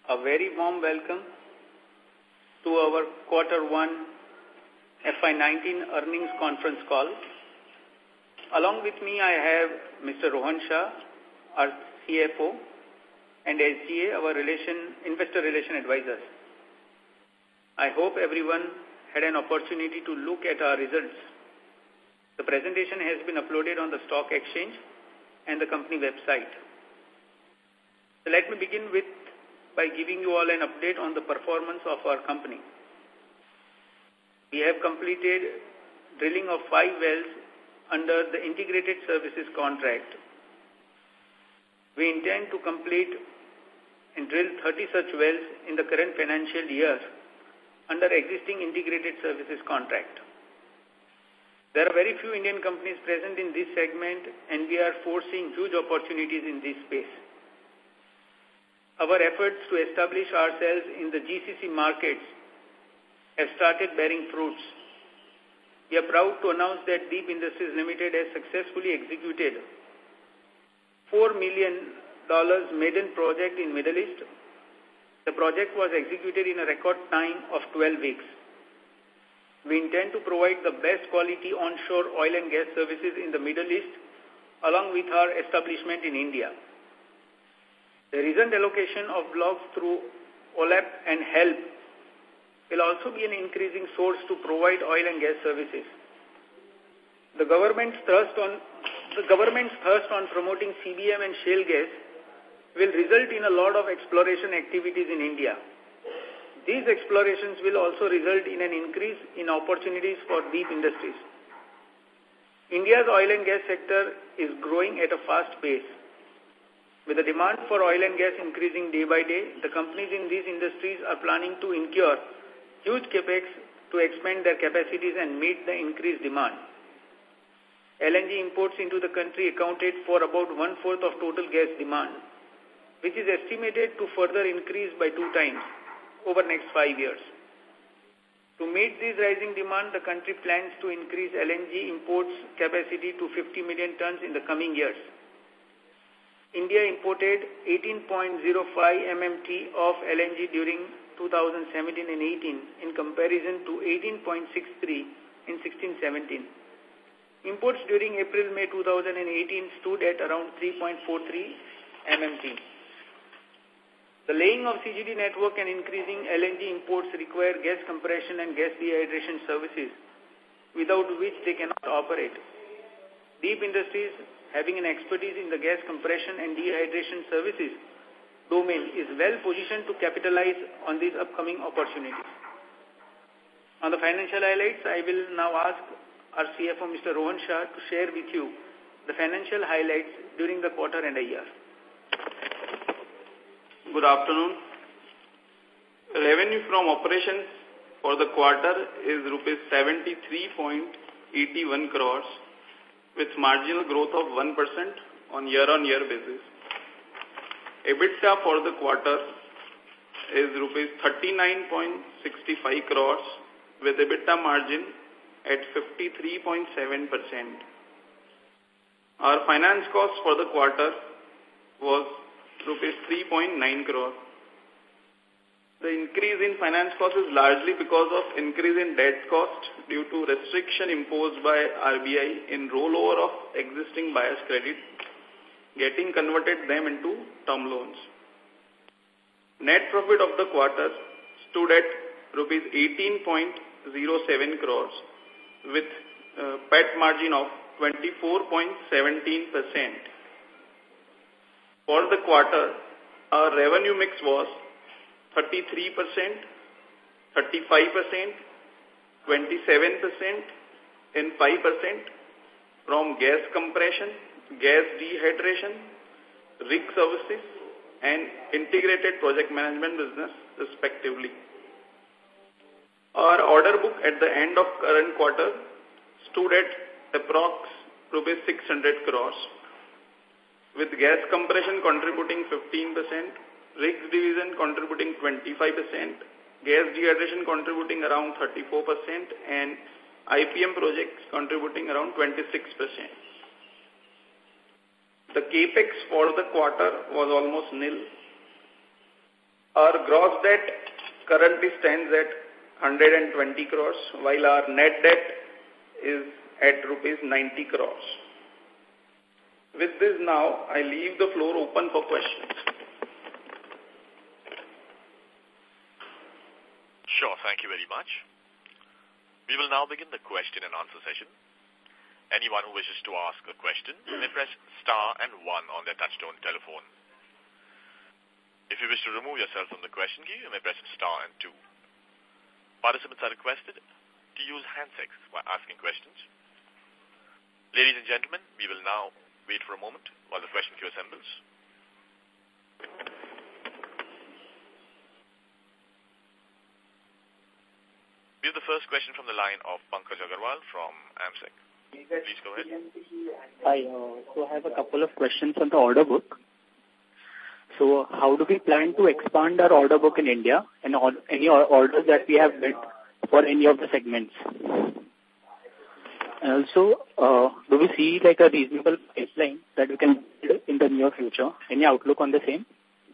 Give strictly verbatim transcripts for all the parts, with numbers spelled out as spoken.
A very warm welcome to our quarter one F Y nineteen earnings conference call. Along with me, I have Mister Rohan Shah, our C F O, and S G A, our relation, investor relation advisors. I hope everyone had an opportunity to look at our results. The presentation has been uploaded on the stock exchange and the company website. So let me begin with by giving you all an update on the performance of our company. We have completed drilling of five wells under the integrated services contract. We intend to complete and drill thirty such wells in the current financial year under existing integrated services contract. There are very few Indian companies present in this segment, and we are foreseeing huge opportunities in this space. Our efforts to establish ourselves in the G C C markets have started bearing fruits. We are proud to announce that Deep Industries Limited has successfully executed four million dollars maiden project in Middle East. The project was executed in a record time of twelve weeks. We intend to provide the best quality onshore oil and gas services in the Middle East along with our establishment in India. The recent allocation of blocks through O L A P and HELP will also be an increasing source to provide oil and gas services. The government's thrust on, the government's thrust on promoting C B M and shale gas will result in a lot of exploration activities in India. These explorations will also result in an increase in opportunities for deep industries. India's oil and gas sector is growing at a fast pace. With the demand for oil and gas increasing day by day, the companies in these industries are planning to incur huge capex to expand their capacities and meet the increased demand. L N G imports into the country accounted for about one-fourth of total gas demand, which is estimated to further increase by two times over next five years. To meet this rising demand, the country plans to increase L N G imports capacity to fifty million tons in the coming years. India imported eighteen point zero five million metric tons of L N G during two thousand seventeen and eighteen in comparison to eighteen point six three in sixteen seventeen. Imports during April-May two thousand eighteen stood at around three point four three million metric tons. The laying of C G D network and increasing L N G imports require gas compression and gas dehydration services, without which they cannot operate. Deep Industries, having an expertise in the gas compression and dehydration services domain, is well positioned to capitalize on these upcoming opportunities. On the financial highlights, I will now ask our C F O, Mister Rohan Shah, to share with you the financial highlights during the quarter and a year. Good afternoon. Revenue from operations for the quarter is rupees seventy-three point eight one crores, with marginal growth of one percent on year-on-year basis. EBITDA for the quarter is rupees thirty-nine point six five crores, with EBITDA margin at fifty-three point seven percent. Our finance cost for the quarter was rupees three point nine crore. The increase in finance cost is largely because of increase in debt cost due to restriction imposed by R B I in rollover of existing buyer's credit, getting converted them into term loans. Net profit of the quarter stood at rupees eighteen point zero seven crores with uh, P A T margin of twenty-four point one seven percent. For the quarter, our revenue mix was thirty-three percent, thirty-five percent, twenty-seven percent, and five percent from gas compression, gas dehydration, rig services, and integrated project management business, respectively. Our order book at the end of current quarter stood at approx rupees six hundred crores, with gas compression contributing fifteen percent, rigs division contributing twenty-five percent, gas dehydration contributing around thirty-four percent, and I P M projects contributing around twenty-six percent. The capex for the quarter was almost nil. our gross debt currently stands at one hundred twenty crores, while our net debt is at rupees ninety crores. With this now, I leave the floor open for questions. Sure, thank you very much. We will now begin the question and answer session. Anyone who wishes to ask a question may press star and one on their touchtone telephone. If you wish to remove yourself from the question queue, you may press star and two. Participants are requested to use handsets while asking questions. Ladies and gentlemen, we will now wait for a moment while the question queue assembles. We have the first question from the line of Pankaj Agarwal from AMSEC. Please go ahead. Hi, uh, so I have a couple of questions on the order book. So how do we plan to expand our order book in India and all, any orders that we have bid for any of the segments? And also, uh, do we see like a reasonable pipeline that we can build in the near future? Any outlook on the same?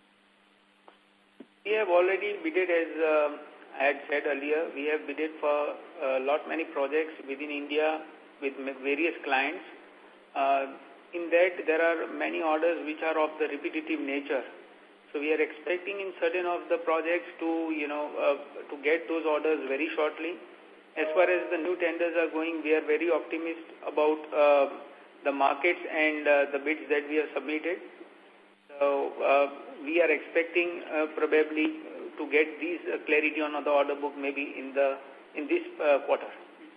We have already bidded, as uh, I had said earlier, we have bidded for a lot many projects within India with various clients. Uh, in that, there are many orders which are of the repetitive nature. So we are expecting in certain of the projects to, you know, uh, to get those orders very shortly. As far as the new tenders are going, we are very optimistic about uh, the markets and uh, the bids that we have submitted. So uh, we are expecting uh, probably to get these uh, clarity on the order book maybe in the in this uh, quarter.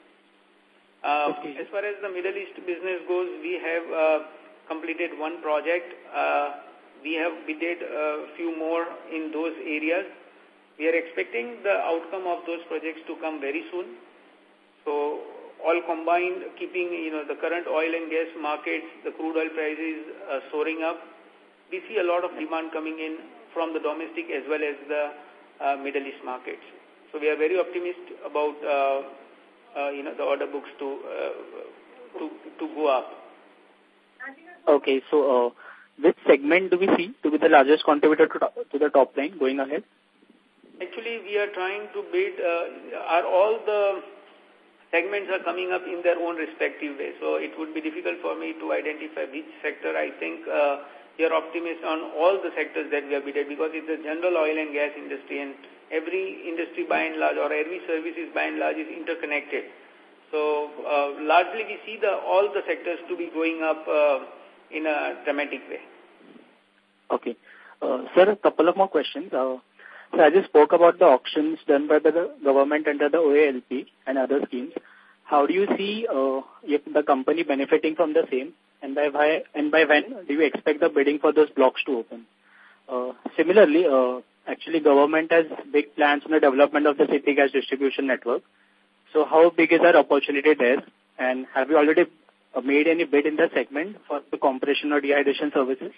Uh, okay. As far as the Middle East business goes, we have uh, completed one project. Uh, we have bidded a few more in those areas. We are expecting the outcome of those projects to come very soon. So all combined, keeping you know the current oil and gas markets, the crude oil prices uh, soaring up, we see a lot of demand coming in from the domestic as well as the uh, Middle East markets. So we are very optimistic about uh, uh, you know the order books to uh, to to go up. Okay, so uh, which segment do we see to be the largest contributor to, to the top line going ahead? Actually, we are trying to bid. Uh, are all the segments are coming up in their own respective way. So it would be difficult for me to identify which sector. I think uh, we are optimistic on all the sectors that we have bidded because it's a general oil and gas industry and every industry by and large or every services by and large is interconnected. So uh, largely we see the all the sectors to be going up uh, in a dramatic way. Okay. Uh, sir, a couple of more questions. Uh, So I just spoke about the auctions done by the government under the O A L P and other schemes. How do you see uh, if the company benefiting from the same, and by, by and by when do you expect the bidding for those blocks to open? Uh, similarly, uh, actually government has big plans on the development of the city gas distribution network. So how big is our opportunity there? And have you already uh, made any bid in the segment for the compression or dehydration services?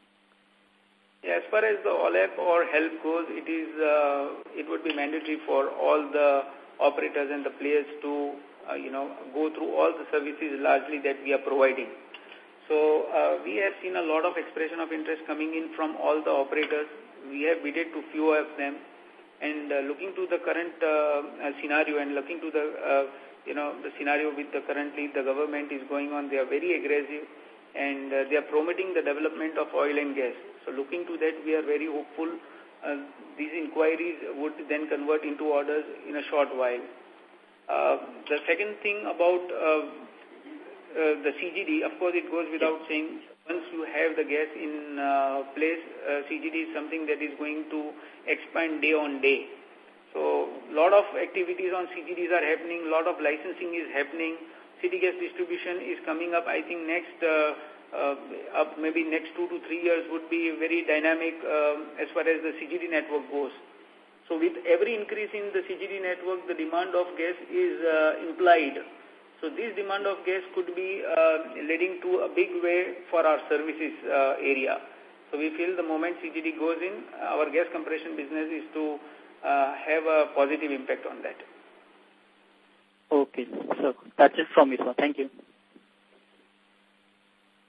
As far as the O L A P or HELP goes, it is uh, it would be mandatory for all the operators and the players to uh, you know go through all the services largely that we are providing. So uh, we have seen a lot of expression of interest coming in from all the operators. We have bidded to few of them, and uh, looking to the current uh, scenario and looking to the uh, you know the scenario with the currently the government is going on, they are very aggressive and uh, they are promoting the development of oil and gas. So looking to that, we are very hopeful uh, these inquiries would then convert into orders in a short while. Uh, the second thing about uh, uh, the C G D, of course it goes without saying, once you have the gas in uh, place, uh, C G D is something that is going to expand day on day. So a lot of activities on C G Ds are happening, a lot of licensing is happening. City gas distribution is coming up, I think next uh, uh, up maybe next two to three years would be very dynamic um, as far as the C G D network goes. So with every increase in the C G D network, the demand of gas is uh, implied. So this demand of gas could be uh, leading to a big way for our services uh, area. So we feel the moment C G D goes in, our gas compression business is to uh, have a positive impact on that. Okay, so that's it from me, sir. Thank you.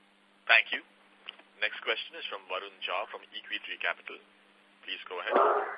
Thank you. Next question is from Varun Jha from Equitree Capital. Please go ahead.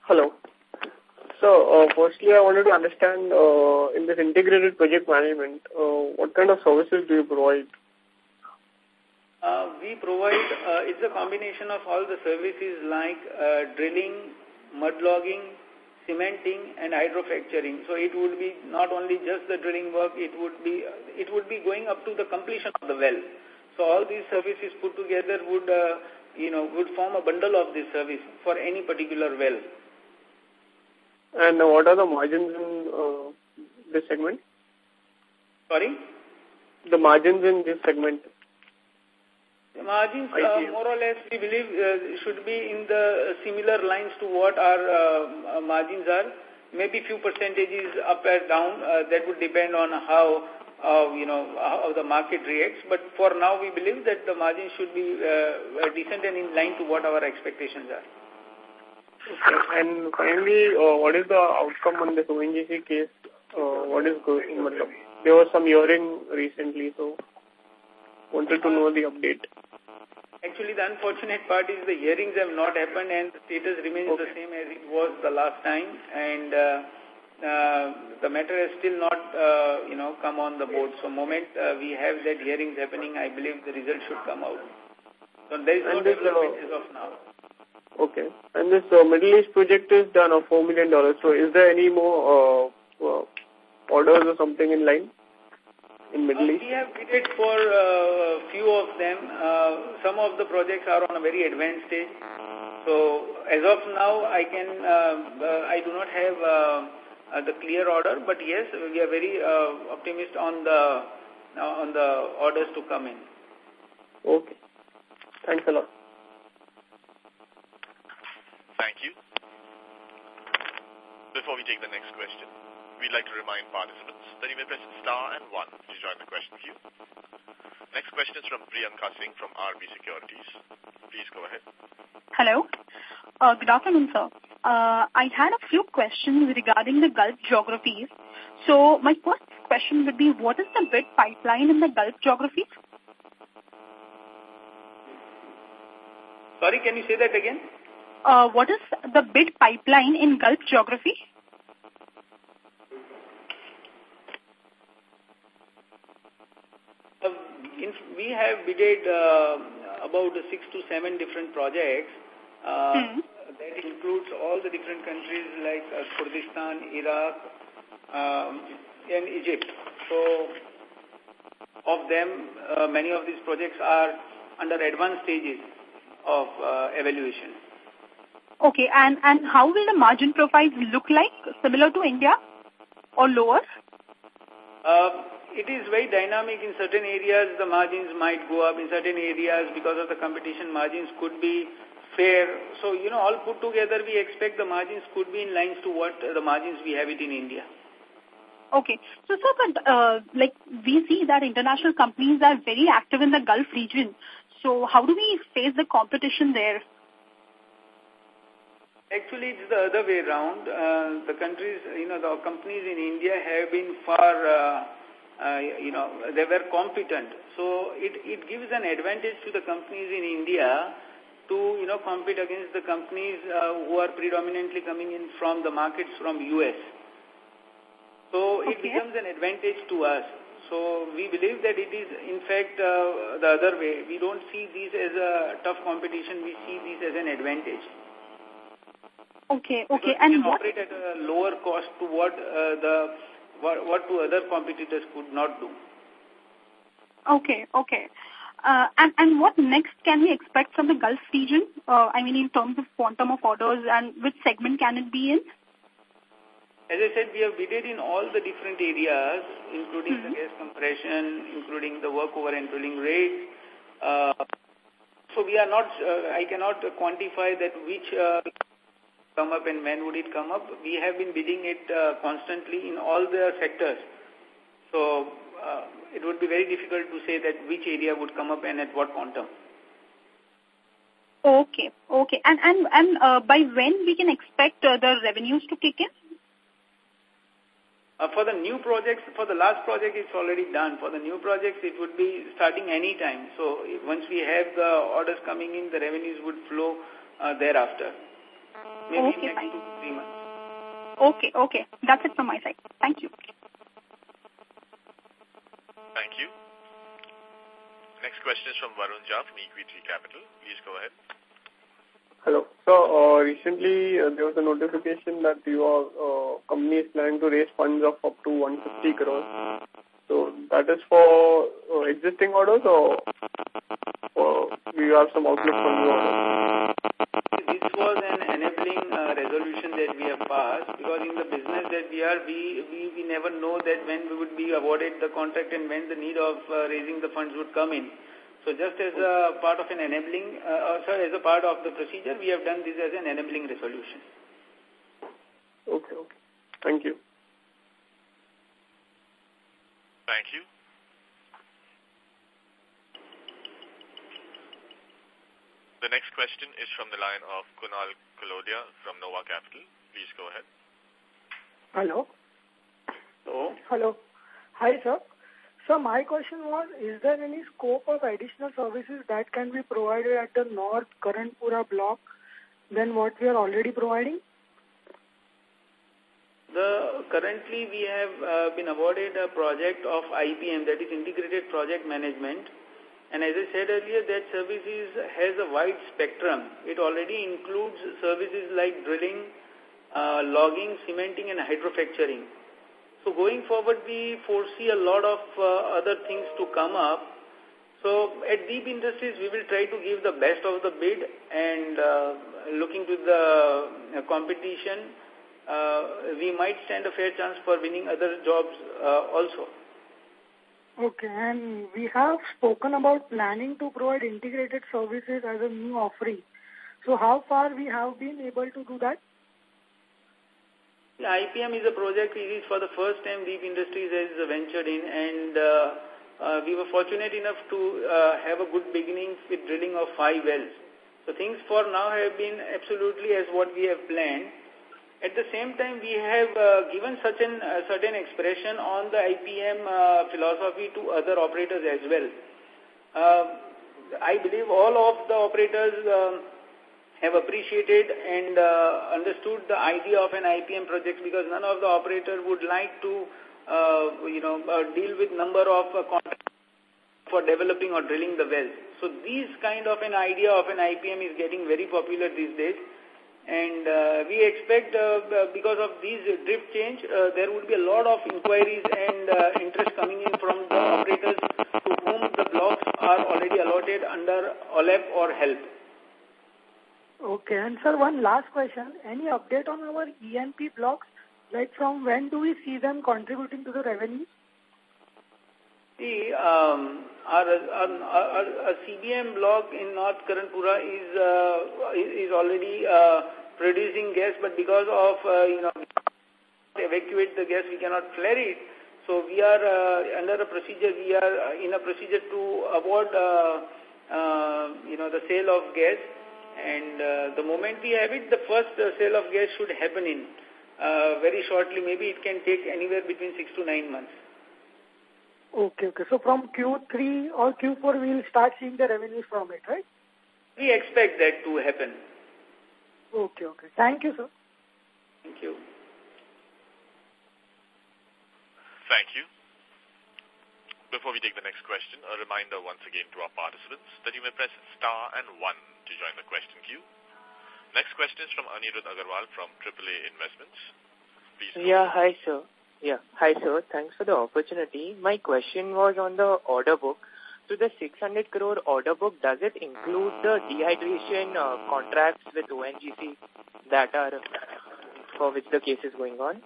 Hello. So, uh, firstly, I wanted to understand uh, in this integrated project management, uh, what kind of services do you provide? Uh, we provide, uh, it's a combination of all the services like uh, drilling, mud logging, cementing, and hydrofracturing. So it would be not only just the drilling work, it would be it would be going up to the completion of the well. So all these services put together would, uh, you know, would form a bundle of this service for any particular well. And uh, what are the margins in uh, this segment? Sorry? The margins in this segment. The margins, uh, more or less, we believe uh, should be in the similar lines to what our uh, margins are. Maybe few percentages up or down. Uh, that would depend on how, uh, you know, how the market reacts. But for now, we believe that the margins should be uh, decent and in line to what our expectations are. Okay. And finally, uh, what is the outcome on this O N G C case? Uh, what is going on? There was some hearing recently, so wanted to know the update. Actually, the unfortunate part is the hearings have not happened and the status remains okay. the same as it was the last time. And uh, uh, the matter has still not, uh, you know, come on the board. So, moment uh, we have that hearings happening, I believe the result should come out. So, there is no and this, development uh, as of now. Okay. And this uh, Middle East project is done of four million dollars. So, is there any more uh, uh, orders or something in line? In Middle uh, East? We have bidded for a uh, few of them. Uh, some of the projects are on a very advanced stage. So, as of now, I can, uh, uh, I do not have uh, uh, the clear order, but yes, we are very uh, optimistic on the uh, on the orders to come in. Okay. Thanks a lot. Thank you. Before we take the next question, we'd like to remind participants that you may press star and one to join the question queue. Next question is from Priyanka Singh from R B Securities. Please go ahead. Hello. Uh, good afternoon, sir. Uh, I had a few questions regarding the Gulf geographies. So my first question would be, what is the bid pipeline in the Gulf geographies? Sorry, can you say that again? Uh, what is the bid pipeline in Gulf geography? Uh, in, we have bidded uh, about six to seven different projects. Uh, hmm. That includes all the different countries like uh, Kurdistan, Iraq, um, and Egypt. So, of them, uh, many of these projects are under advanced stages of uh, evaluation. Okay, and, and how will the margin profiles look like? Similar to India or lower? Uh, it is very dynamic. In certain areas, the margins might go up. In certain areas, because of the competition, margins could be fair. So, you know, all put together, we expect the margins could be in lines to what uh, the margins we have it in India. Okay. So, sir, but, uh, like, we see that international companies are very active in the Gulf region. So, how do we face the competition there? Actually, it's the other way around. Uh, the countries, you know, the companies in India have been far, uh, uh, you know, they were competent. So, it, it gives an advantage to the companies in India to, you know, compete against the companies uh, who are predominantly coming in from the markets from U S. So, it okay. becomes an advantage to us. So, we believe that it is, in fact, uh, the other way. We don't see this as a tough competition. We see this as an advantage. Okay, okay. Because and we can what? operate at a lower cost to what uh, the what, what to other competitors could not do. Okay, okay. Uh, and, and what next can we expect from the Gulf region? Uh, I mean, in terms of quantum of orders, and which segment can it be in? As I said, we have bidded in all the different areas, including mm-hmm. the gas compression, including the workover and drilling rates. Uh, so we are not, uh, I cannot quantify that which uh, come up and when would it come up. We have been bidding it uh, constantly in all the sectors. So uh, it would be very difficult to say that which area would come up and at what quantum. Okay, okay. And and, and uh, by when we can expect uh, the revenues to kick in? Uh, for the new projects, for the last project, it's already done. For the new projects, it would be starting any time. So once we have the orders coming in, the revenues would flow uh, thereafter. maybe Okay, next fine. two to three months. Okay, okay. That's it from my side. Thank you. Thank you. Next question is from Varun Jha from Equity Capital. Please go ahead. Hello. So, uh, recently uh, there was a notification that your uh, company is planning to raise funds of up to one hundred fifty crores. So, that is for uh, existing orders or uh, we have some outlook for new orders? This was an enabling uh, resolution that we have passed because in the business that we are, we, we, we never know that when we would be awarded the contract and when the need of uh, raising the funds would come in. So just as a part of an enabling, uh, sorry, as a part of the procedure, we have done this as an enabling resolution. Okay, okay. Thank you. Thank you. The next question is from the line of Kunal Kolodia from Nova Capital. Please go ahead. Hello. Hello. Hello. Hi, sir. So my question was, is there any scope of additional services that can be provided at the North Karanpura block than what we are already providing? The, currently we have uh, been awarded a project of I P M, that is Integrated Project Management. And as I said earlier, that services has a wide spectrum. It already includes services like drilling, uh, logging, cementing and hydrofracturing. So going forward, we foresee a lot of uh, other things to come up. So at Deep Industries, we will try to give the best of the bid and uh, looking to the uh, competition, uh, we might stand a fair chance for winning other jobs uh, also. Okay, and we have spoken about planning to provide integrated services as a new offering. So how far we have been able to do that? The I P M is a project, it is for the first time Deep Industries has ventured in, and uh, uh, we were fortunate enough to uh, have a good beginning with drilling of five wells. So things for now have been absolutely as what we have planned. At the same time, we have uh, given such an uh, certain expression on the I P M uh, philosophy to other operators as well. Uh, I believe all of the operators um, have appreciated and uh, understood the idea of an I P M project because none of the operators would like to, uh, you know, uh, deal with number of uh, contracts for developing or drilling the wells. So these kind of an idea of an I P M is getting very popular these days. And uh, we expect, uh, because of these drift change, uh, there would be a lot of inquiries and uh, interest coming in from the operators to whom the blocks are already allotted under O L E P or HELP. Okay, and sir, one last question. Any update on our E N P blocks? Like from when do we see them contributing to the revenue? See, um, our, our, our, our C B M block in North Karanpura is uh, is already uh, producing gas, but because of uh, you know evacuate the gas, we cannot flare it. So we are uh, under a procedure. We are in a procedure to award uh, uh, you know the sale of gas, and uh, the moment we have it, the first uh, sale of gas should happen in uh, very shortly. Maybe it can take anywhere between six to nine months. Okay, okay. So from Q three or Q four, we will start seeing the revenues from it, right? We expect that to happen. Okay, okay. Thank you, sir. Thank you. Thank you. Before we take the next question, a reminder once again to our participants that you may press star and one to join the question queue. Next question is from Anirudh Agarwal from triple A Investments. Please. Yeah, hi, sir. Yeah. Hi, sir. Thanks for the opportunity. My question was on the order book. So the six hundred crore order book, does it include the dehydration uh, contracts with O N G C that are for which the case is going on?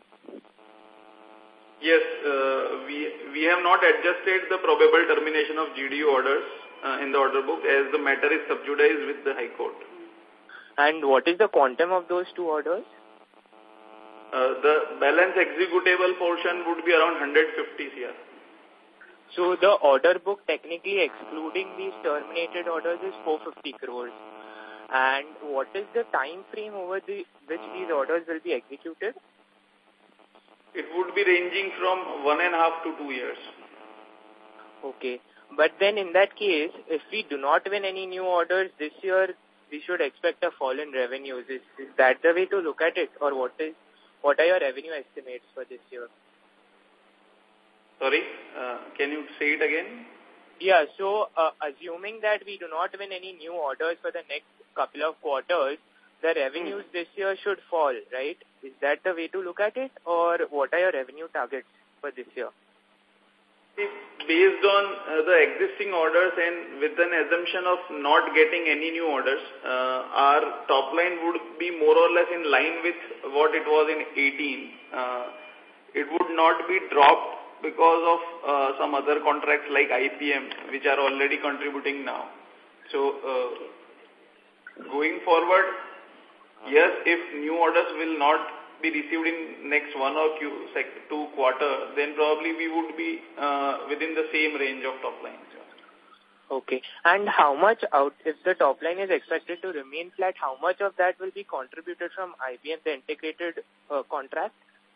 Yes, uh, we we have not adjusted the probable termination of G D U orders uh, in the order book as the matter is sub judice with the High Court. And what is the quantum of those two orders? Uh, the balance executable portion would be around one hundred fifty crore. So the order book technically excluding these terminated orders is four hundred fifty crores. And what is the time frame over the which these orders will be executed? It would be ranging from one and a half to two years. Okay. But then in that case, if we do not win any new orders this year, we should expect a fall in revenues. Is, is that the way to look at it, or what is what are your revenue estimates for this year? Sorry, uh, can you say it again? Yeah, so uh, assuming that we do not win any new orders for the next couple of quarters, the revenues hmm. this year should fall, right? Is that the way to look at it, or what are your revenue targets for this year? Based on uh, the existing orders and with an assumption of not getting any new orders, uh, our top line would be more or less in line with what it was in eighteen. Uh, it would not be dropped because of uh, some other contracts like I P M, which are already contributing now. So, uh, going forward, yes, if new orders will not be received in next one or two quarter, then probably we would be uh, within the same range of top line. Okay. And how much out, if the top line is expected to remain flat, how much of that will be contributed from I B M, the integrated uh, contract?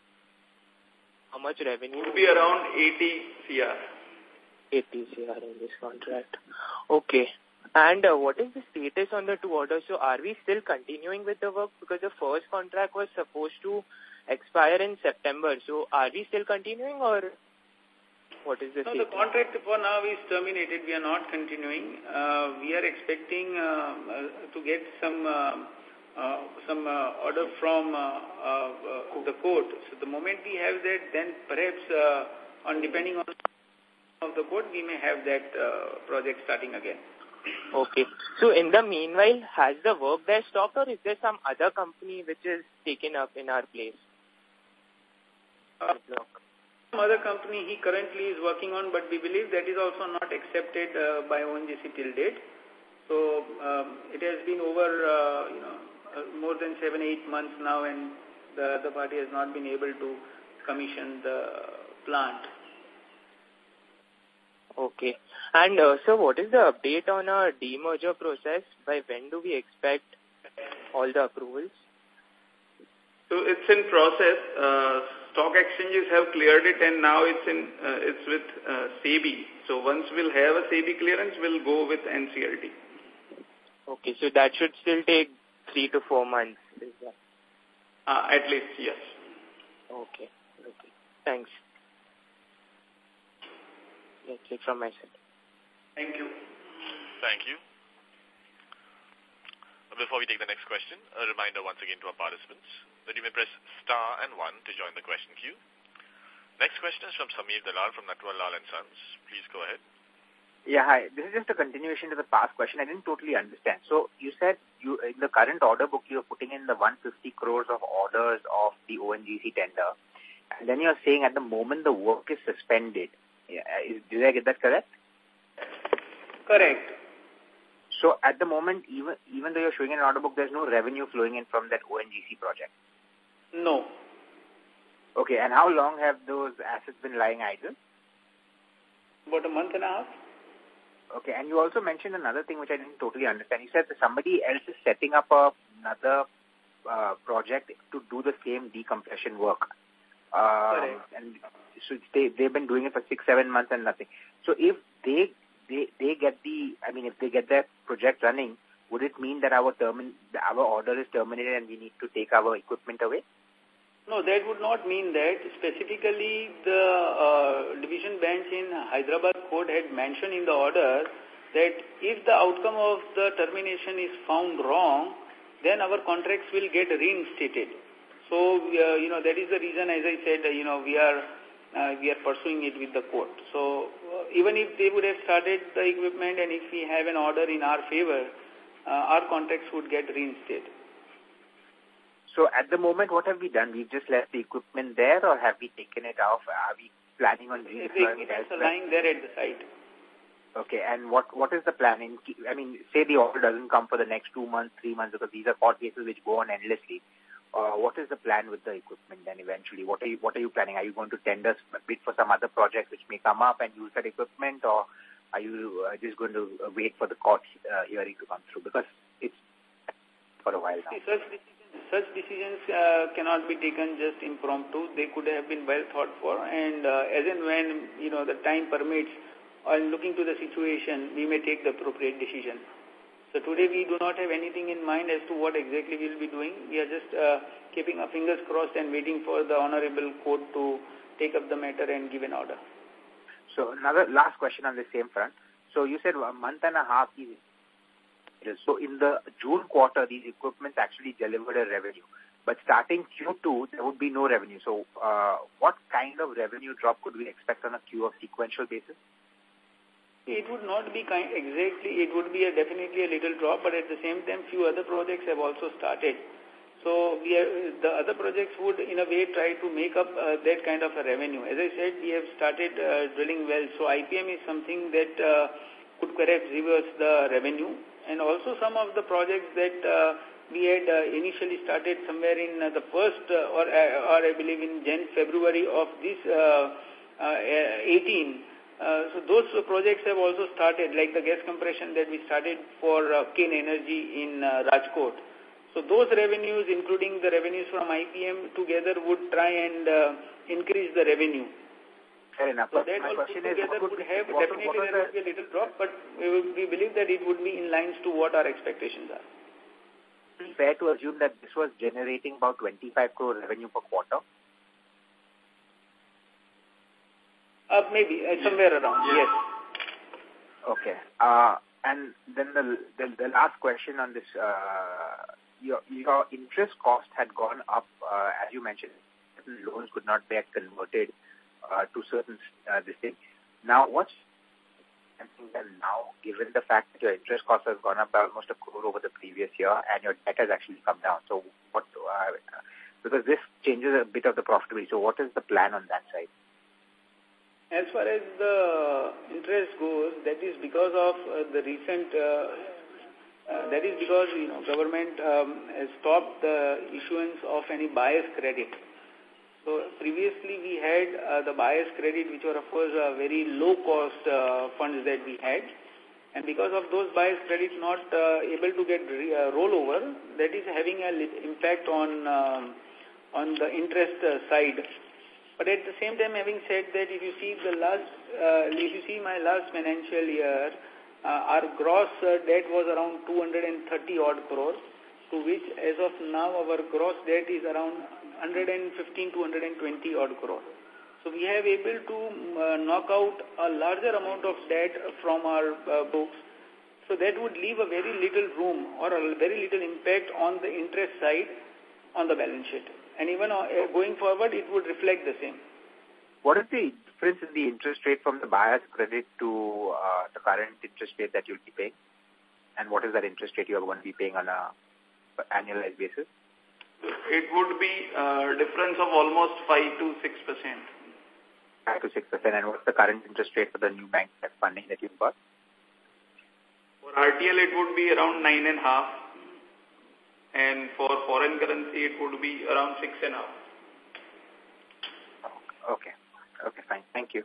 How much revenue? It would be around eighty C R. eighty C R in this contract. Okay. And uh, what is the status on the two orders? So are we still continuing with the work? Because the first contract was supposed to expire in September. So are we still continuing, or what is the No, status? the contract for now is terminated. We are not continuing. Uh, we are expecting uh, uh, to get some uh, uh, some uh, order from uh, uh, the court. So the moment we have that, then perhaps uh, on depending on of the court, we may have that uh, project starting again. Okay. So in the meanwhile, has the work there stopped, or is there some other company which is taken up in our place? Uh, some other company he currently is working on, but we believe that is also not accepted uh, by O N G C till date. So um, it has been over uh, you know uh, more than seven, eight months now, and the other party has not been able to commission the plant. Okay. And uh, so what is the update on our demerger process? By when do we expect all the approvals? So it's in process. Uh, stock exchanges have cleared it, and now it's in uh, it's with uh, SEBI. So once we'll have a SEBI clearance, we'll go with N C L T. Okay, so that should still take three to four months, is that? Uh, at least, yes. Okay. Okay. Thanks. That's it from my side. Thank you. Thank you. Before we take the next question, a reminder once again to our participants that you may press star and one to join the question queue. Next question is from Samir Dalal from Natwar Lal and Sons. Please go ahead. Yeah, hi. This is just a continuation to the past question. I didn't totally understand. So you said you in the current order book, you're putting in the one hundred fifty crores of orders of the O N G C tender. And then you're saying at the moment the work is suspended. Yeah, is, did I get that correct? Correct. So at the moment, even even though you're showing an order book, there's no revenue flowing in from that O N G C project? No. Okay, and how long have those assets been lying idle? About a month and a half. Okay, and you also mentioned another thing which I didn't totally understand. You said that somebody else is setting up a, another uh, project to do the same decompression work. Um, Correct. And so they, they've been doing it for six, seven months and nothing. So if they, they, they get the, I mean, if they get their project running, would it mean that our termin, our order is terminated and we need to take our equipment away? No, that would not mean that. Specifically, the uh, division bench in Hyderabad court had mentioned in the order that if the outcome of the termination is found wrong, then our contracts will get reinstated. So, uh, you know, that is the reason, as I said, uh, you know, we are uh, we are pursuing it with the court. So, uh, even if they would have started the equipment and if we have an order in our favor, uh, our contracts would get reinstated. So at the moment, what have we done? We've just left the equipment there, or have we taken it off? Are we planning on redeploying it elsewhere? The lying there at the site. Okay, and what what is the plan? In, I mean, say the order doesn't come for the next two months, three months, because these are court cases which go on endlessly. Uh, what is the plan with the equipment then eventually? What are you what are you planning? Are you going to tender bid for some other project which may come up and use that equipment, or are you uh, just going to uh, wait for the court uh, hearing to come through? Because it's for a while now. See, such decisions, such decisions uh, cannot be taken just impromptu. They could have been well thought for, and uh, as and when you know the time permits, or looking to the situation, we may take the appropriate decision. So today we do not have anything in mind as to what exactly we will be doing. We are just uh, keeping our fingers crossed and waiting for the Honorable Court to take up the matter and give an order. So another last question on the same front. So you said a month and a half. So in the June quarter, these equipments actually delivered a revenue. But starting Q two, there would be no revenue. So uh, what kind of revenue drop could we expect on a Q of sequential basis? It would not be kind exactly, it would be a definitely a little drop, but at the same time, few other projects have also started. So we are, the other projects would, in a way, try to make up uh, that kind of a revenue. As I said, we have started uh, drilling wells, so I P M is something that uh, could perhaps reverse the revenue. And also some of the projects that uh, we had uh, initially started somewhere in uh, the first, uh, or, uh, or I believe in Jan February of this uh, uh, eighteen. Uh, so those uh, projects have also started, like the gas compression that we started for uh, Ken Energy in uh, Rajkot. So those revenues, including the revenues from I P M, together would try and uh, increase the revenue. Fair enough. So but that my also question together is, what would could, have, what, definitely what there would be a little drop, but we, will, we believe that it would be in lines to what our expectations are. Is it fair to assume that this was generating about twenty-five crore revenue per quarter? Uh, maybe, uh, somewhere around, yes. Okay. Uh, and then the, the the last question on this, uh, your your interest cost had gone up, uh, as you mentioned. Certain loans could not be converted uh, to certain uh, this thing. Now, what's something that now, given the fact that your interest cost has gone up by almost a crore over the previous year, and your debt has actually come down. So, what? Uh, because this changes a bit of the profitability. So, what is the plan on that side? As far as the interest goes, that is because of uh, the recent, uh, uh, that is because, you know, government um, has stopped the issuance of any buyer's credit. So previously we had uh, the buyer's credit, which were of course uh, very low cost uh, funds that we had. And because of those buyer's credit not uh, able to get re uh, rollover, that is having an impact on, um, on the interest uh, side. But at the same time, having said that, if you see the last, uh, if you see my last financial year, uh, our gross uh, debt was around two hundred thirty odd crores, to which as of now our gross debt is around one hundred fifteen to one hundred twenty odd crores. So we have able to uh, knock out a larger amount of debt from our uh, books. So that would leave a very little room or a very little impact on the interest side on the balance sheet. And even uh, going forward, it would reflect the same. What is the difference in the interest rate from the buyer's credit to uh, the current interest rate that you'll be paying? And what is that interest rate you're going to be paying on a annualized basis? It would be a difference of almost five to six percent. five to six percent. And what's the current interest rate for the new bank funding that you've got? For R T L, it would be around nine and a half. And for foreign currency, it would be around six and a half. Okay. Okay, fine. Thank you.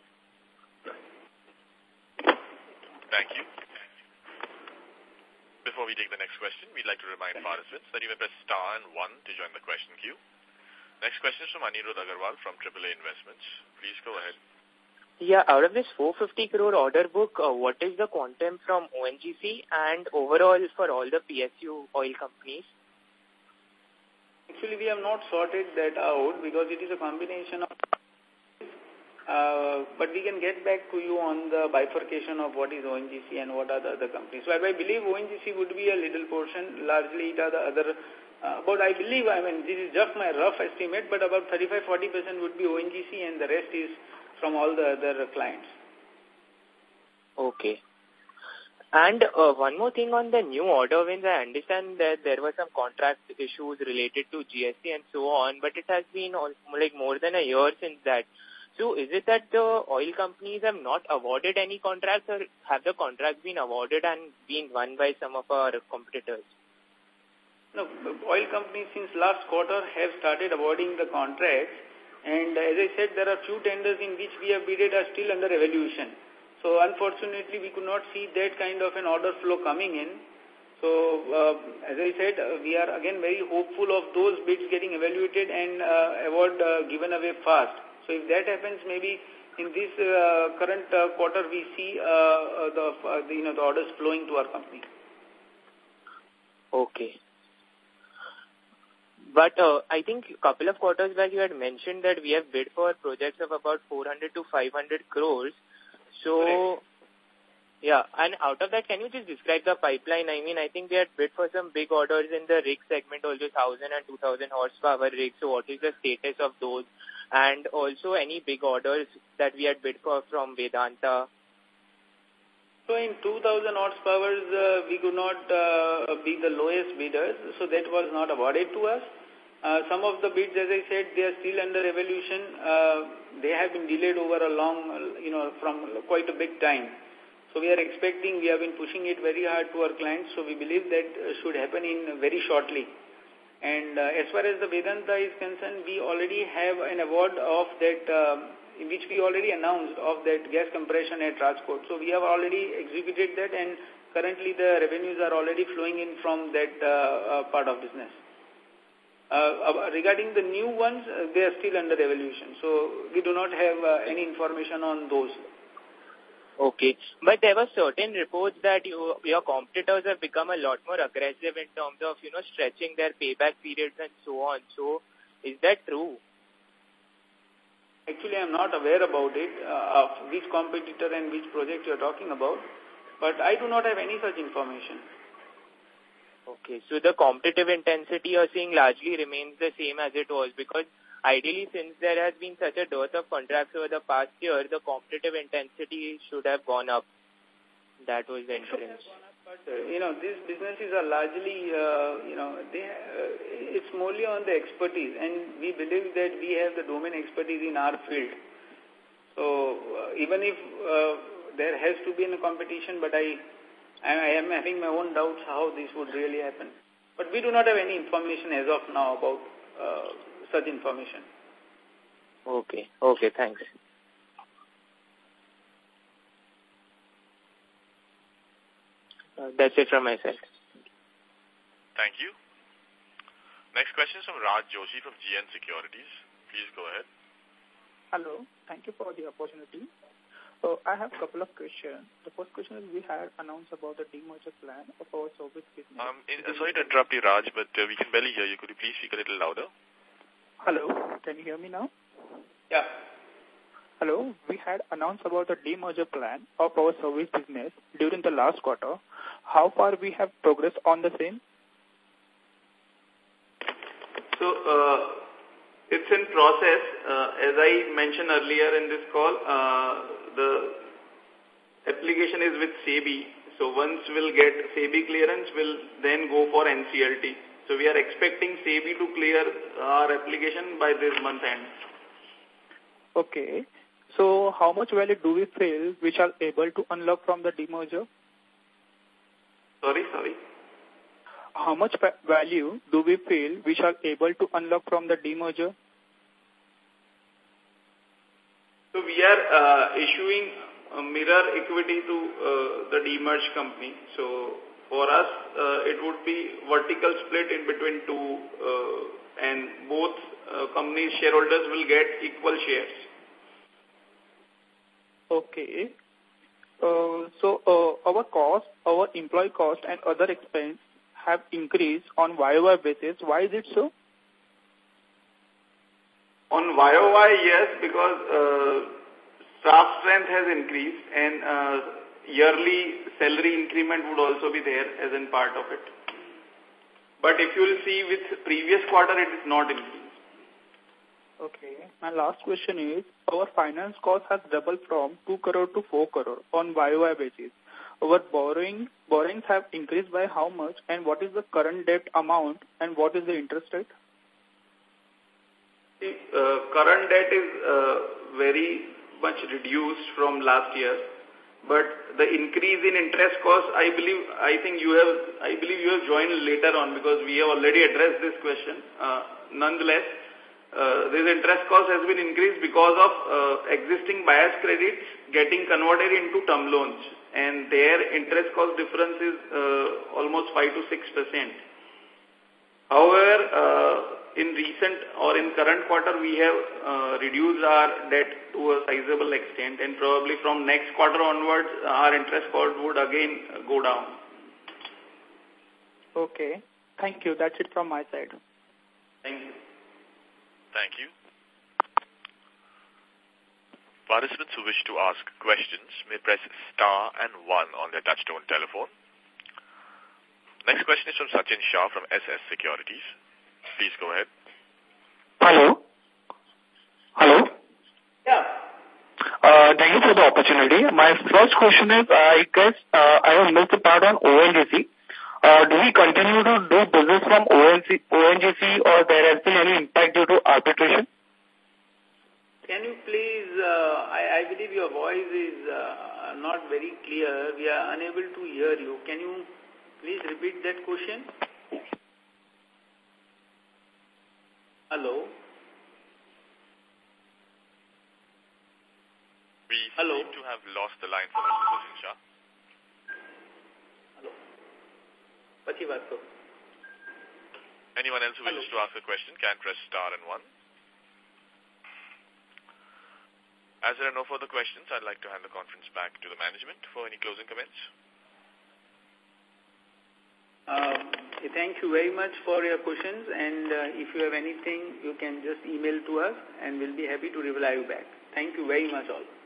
Thank you. Before we take the next question, we'd like to remind participants that you may press star and one to join the question queue. Next question is from Anirudh Agarwal from triple A Investments. Please go ahead. Yeah, out of this four hundred fifty crore order book, uh, what is the quantum from O N G C and overall for all the P S U oil companies? Actually, we have not sorted that out because it is a combination of, uh, but we can get back to you on the bifurcation of what is O N G C and what are the other companies. So I believe O N G C would be a little portion, largely it are the other, uh, but I believe, I mean, this is just my rough estimate, but about thirty-five to forty percent would be O N G C and the rest is from all the other clients. Okay. And uh, one more thing on the new order wins, I understand that there were some contract issues related to G S T and so on, but it has been all, like more than a year since that. So is it that the oil companies have not awarded any contracts, or have the contracts been awarded and been won by some of our competitors? No, oil companies since last quarter have started awarding the contracts, and as I said, there are few tenders in which we have bidded are still under evaluation. So unfortunately, we could not see that kind of an order flow coming in. So uh, as I said, uh, we are again very hopeful of those bids getting evaluated and uh, award uh, given away fast. So if that happens, maybe in this uh, current uh, quarter, we see uh, uh, the uh, the, you know the orders flowing to our company. Okay. But uh, I think a couple of quarters back you had mentioned that we have bid for projects of about four hundred to five hundred crores. So, right. Yeah, and out of that, can you just describe the pipeline? I mean, I think we had bid for some big orders in the rig segment, also one thousand and two thousand horsepower rigs. So what is the status of those? And also any big orders that we had bid for from Vedanta? So in two thousand horsepower, uh, we could not uh, be the lowest bidders, so that was not awarded to us. Uh, some of the bids, as I said, they are still under evaluation. Uh, they have been delayed over a long, you know, from quite a big time. So we are expecting, we have been pushing it very hard to our clients, so we believe that should happen in very shortly. And uh, as far as the Vedanta is concerned, we already have an award of that, uh, which we already announced, of that gas compression at Rajkot. So we have already executed that, and currently the revenues are already flowing in from that uh, uh, part of business. Uh, regarding the new ones, uh, they are still under evaluation. So we do not have uh, any information on those. Okay. But there were certain reports that you, your competitors have become a lot more aggressive in terms of, you know, stretching their payback periods and so on. So, is that true? Actually, I'm not aware about it, uh, of which competitor and which project you're talking about. But I do not have any such information. Okay. So, the competitive intensity you're seeing largely remains the same as it was, because ideally, since there has been such a dearth of contracts over the past year, the competitive intensity should have gone up. That was the inference. But, uh, you know, these businesses are largely, uh, you know, they, uh, it's morely on the expertise, and we believe that we have the domain expertise in our field. So, uh, even if uh, there has to be a competition, but I, I am having my own doubts how this would really happen. But we do not have any information as of now about uh, such information. Okay. Okay, thanks. Uh, that's it from my side. Thank you. Next question is from Raj Joshi from G N Securities. Please go ahead. Hello. Thank you for the opportunity. So I have a couple of questions. The first question is, we had announced about the demerger plan of our service business. Um, in, uh, sorry to interrupt you, Raj, but uh, we can barely hear you. Could you please speak a little louder? Hello. Can you hear me now? Yeah. Hello. We had announced about the demerger plan of our service business during the last quarter. How far we have progressed on the same? So, uh, it's in process. Uh, as I mentioned earlier in this call, uh, the application is with SEBI. So once we'll get SEBI clearance, we'll then go for N C L T. So we are expecting SEBI to clear our application by this month end. Okay. So how much value do we feel which are able to unlock from the demerger? Sorry, sorry. How much value do we feel which are able to unlock from the demerger? So we are uh, issuing a mirror equity to uh, the demerged company. So for us, uh, it would be vertical split in between two, uh, and both uh, companies' shareholders will get equal shares. Okay. Uh, so uh, our cost, our employee cost and other expense have increased on Y O Y basis. Why is it so? On Y O Y, yes, because uh, staff strength has increased and uh, yearly salary increment would also be there as in part of it. But if you will see with previous quarter, it is not increased. Okay. My last question is, our finance cost has doubled from two crore to four crore on Y O Y basis. Our borrowing borrowings have increased by how much, and what is the current debt amount, and what is the interest rate? The uh, current debt is uh, very much reduced from last year, but the increase in interest cost, I believe, I think you have, I believe you have joined later on because we have already addressed this question. Uh, nonetheless, uh, this interest cost has been increased because of uh, existing bias credits getting converted into term loans, and their interest cost difference is uh, almost five to six percent. However, uh, in recent or in current quarter, we have uh, reduced our debt to a sizable extent, and probably from next quarter onwards, our interest cost would again go down. Okay. Thank you. That's it from my side. Thank you. Thank you. Participants who wish to ask questions may press star and one on their touchtone telephone. Next question is from Sachin Shah from S S Securities. Please go ahead. Hello. Hello. Yeah. Uh, thank you for the opportunity. My first question is, I guess uh, I have missed the part on O N G C. Uh, do we continue to do business from O N G C or there has been any impact due to arbitration? Can you please, uh, I, I believe your voice is uh, not very clear. We are unable to hear you. Can you please repeat that question? Hello? We Hello? seem to have lost the line for Mister Sachin Shah. Hello? Pachi baat karo. Anyone else who wishes to ask a question can press star and one. As there are no further questions, I'd like to hand the conference back to the management for any closing comments. Um, thank you very much for your questions, and uh, if you have anything, you can just email to us and we'll be happy to reply you back. Thank you very much all.